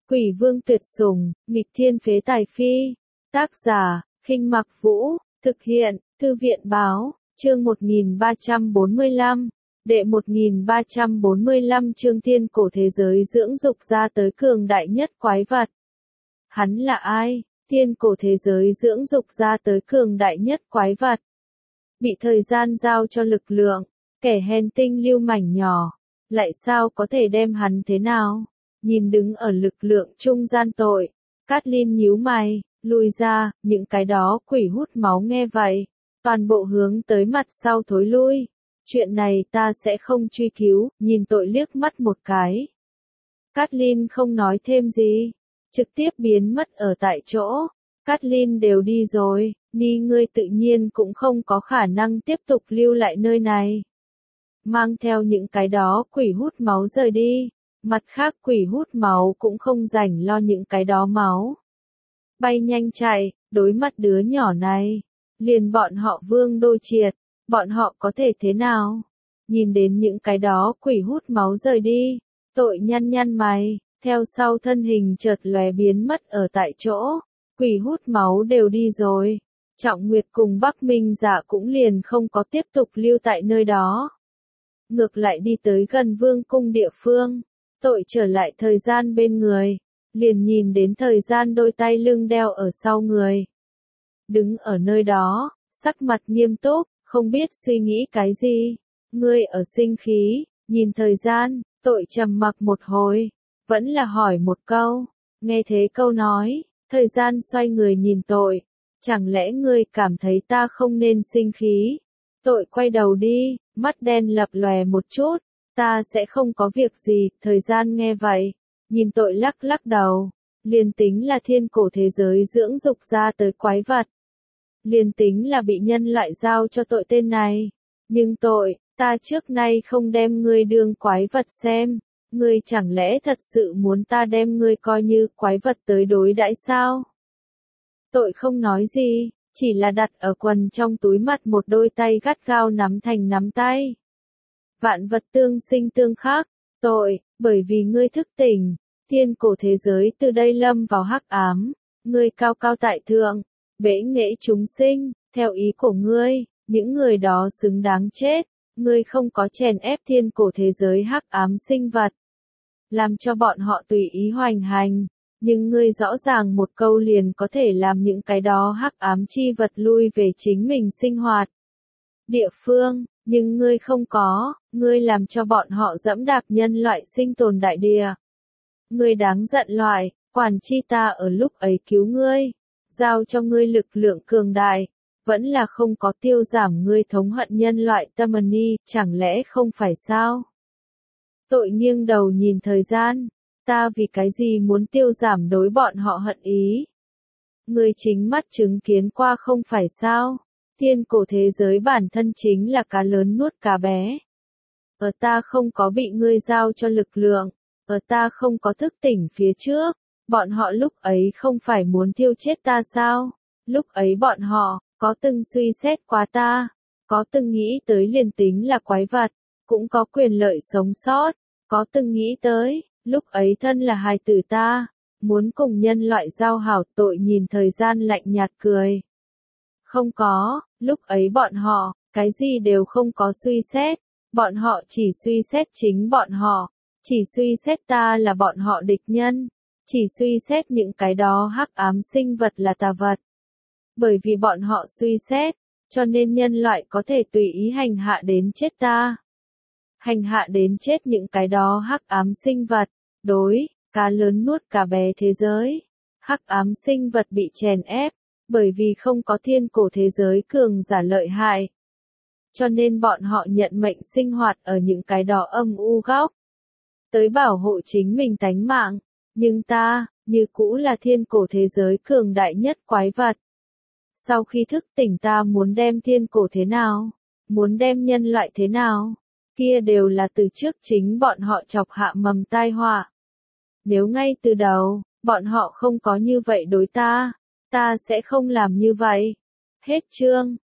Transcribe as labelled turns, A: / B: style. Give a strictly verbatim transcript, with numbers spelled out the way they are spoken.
A: Quỷ vương tuyệt sủng, nghịch thiên phế tài phi. Tác giả, Khinh Mặc Vũ, thực hiện, Thư viện Báo, chương một nghìn ba trăm bốn mươi lăm, đệ một nghìn ba trăm bốn mươi lăm chương thiên cổ thế giới dưỡng dục ra tới cường đại nhất quái vật. Hắn là ai? Thiên cổ thế giới dưỡng dục ra tới cường đại nhất quái vật. Bị thời gian giao cho lực lượng, kẻ hèn tinh lưu mảnh nhỏ, lại sao có thể đem hắn thế nào? Nhìn đứng ở lực lượng trung gian tội, Cát Linh nhíu mày, lùi ra, những cái đó quỷ hút máu nghe vậy, toàn bộ hướng tới mặt sau thối lui. Chuyện này ta sẽ không truy cứu, nhìn tội liếc mắt một cái. Cát Linh không nói thêm gì, trực tiếp biến mất ở tại chỗ. Cát Linh đều đi rồi, Ni ngươi tự nhiên cũng không có khả năng tiếp tục lưu lại nơi này. Mang theo những cái đó quỷ hút máu rời đi, mặt khác quỷ hút máu cũng không rảnh lo những cái đó máu. Bay nhanh chạy, đối mặt đứa nhỏ này, liền bọn họ vương đô triệt, bọn họ có thể thế nào? Nhìn đến những cái đó quỷ hút máu rời đi, tội nhăn nhăn mày, theo sau thân hình chợt lóe biến mất ở tại chỗ, quỷ hút máu đều đi rồi. Trọng Nguyệt cùng Bắc Minh Dạ cũng liền không có tiếp tục lưu tại nơi đó. Ngược lại đi tới gần vương cung địa phương, tội trở lại thời gian bên người, liền nhìn đến thời gian đôi tay lưng đeo ở sau người. Đứng ở nơi đó, sắc mặt nghiêm túc, không biết suy nghĩ cái gì. Ngươi ở sinh khí, nhìn thời gian, tội trầm mặc một hồi, vẫn là hỏi một câu. Nghe thế câu nói, thời gian xoay người nhìn tội. Chẳng lẽ ngươi cảm thấy ta không nên sinh khí? Tội quay đầu đi, mắt đen lập lòe một chút. Ta sẽ không có việc gì, thời gian nghe vậy. Nhìn tội lắc lắc đầu. Liền tính là thiên cổ thế giới dưỡng dục ra tới quái vật. Liền tính là bị nhân loại giao cho tội tên này. Nhưng tội, ta trước nay không đem ngươi đương quái vật xem. Ngươi chẳng lẽ thật sự muốn ta đem ngươi coi như quái vật tới đối đãi sao? Tội không nói gì, chỉ là đặt ở quần trong túi mặt một đôi tay gắt gao nắm thành nắm tay. Vạn vật tương sinh tương khắc, tội, bởi vì ngươi thức tỉnh, thiên cổ thế giới từ đây lâm vào hắc ám, ngươi cao cao tại thượng, bẽ nghệ chúng sinh, theo ý của ngươi, những người đó xứng đáng chết, ngươi không có chèn ép thiên cổ thế giới hắc ám sinh vật, làm cho bọn họ tùy ý hoành hành. Nhưng ngươi rõ ràng một câu liền có thể làm những cái đó hắc ám chi vật lui về chính mình sinh hoạt địa phương, nhưng ngươi không có, ngươi làm cho bọn họ dẫm đạp nhân loại sinh tồn đại địa. Ngươi đáng giận loại, quản chi ta ở lúc ấy cứu ngươi, giao cho ngươi lực lượng cường đại, vẫn là không có tiêu giảm ngươi thống hận nhân loại tâm ni, chẳng lẽ không phải sao? Tội nghiêng đầu nhìn thời gian. Ta vì cái gì muốn tiêu giảm đối bọn họ hận ý? Ngươi chính mắt chứng kiến qua không phải sao? Thiên cổ thế giới bản thân chính là cá lớn nuốt cá bé. Ở ta không có bị ngươi giao cho lực lượng, ở ta không có thức tỉnh phía trước, bọn họ lúc ấy không phải muốn tiêu chết ta sao? Lúc ấy bọn họ, có từng suy xét qua ta, có từng nghĩ tới liền tính là quái vật, cũng có quyền lợi sống sót, có từng nghĩ tới. Lúc ấy thân là hài tử ta, muốn cùng nhân loại giao hảo. Tội nhìn thời gian lạnh nhạt cười. Không có, lúc ấy bọn họ, cái gì đều không có suy xét, bọn họ chỉ suy xét chính bọn họ, chỉ suy xét ta là bọn họ địch nhân, chỉ suy xét những cái đó hắc ám sinh vật là tà vật. Bởi vì bọn họ suy xét, cho nên nhân loại có thể tùy ý hành hạ đến chết ta. Hành hạ đến chết những cái đó hắc ám sinh vật. Đối, cá lớn nuốt cá bé thế giới, hắc ám sinh vật bị chèn ép, bởi vì không có thiên cổ thế giới cường giả lợi hại. Cho nên bọn họ nhận mệnh sinh hoạt ở những cái đó âm u góc. Tới bảo hộ chính mình tánh mạng, nhưng ta, như cũ là thiên cổ thế giới cường đại nhất quái vật. Sau khi thức tỉnh ta muốn đem thiên cổ thế nào, muốn đem nhân loại thế nào, kia đều là từ trước chính bọn họ chọc hạ mầm tai họa. Nếu ngay từ đầu, bọn họ không có như vậy đối ta, ta sẽ không làm như vậy. Hết chương.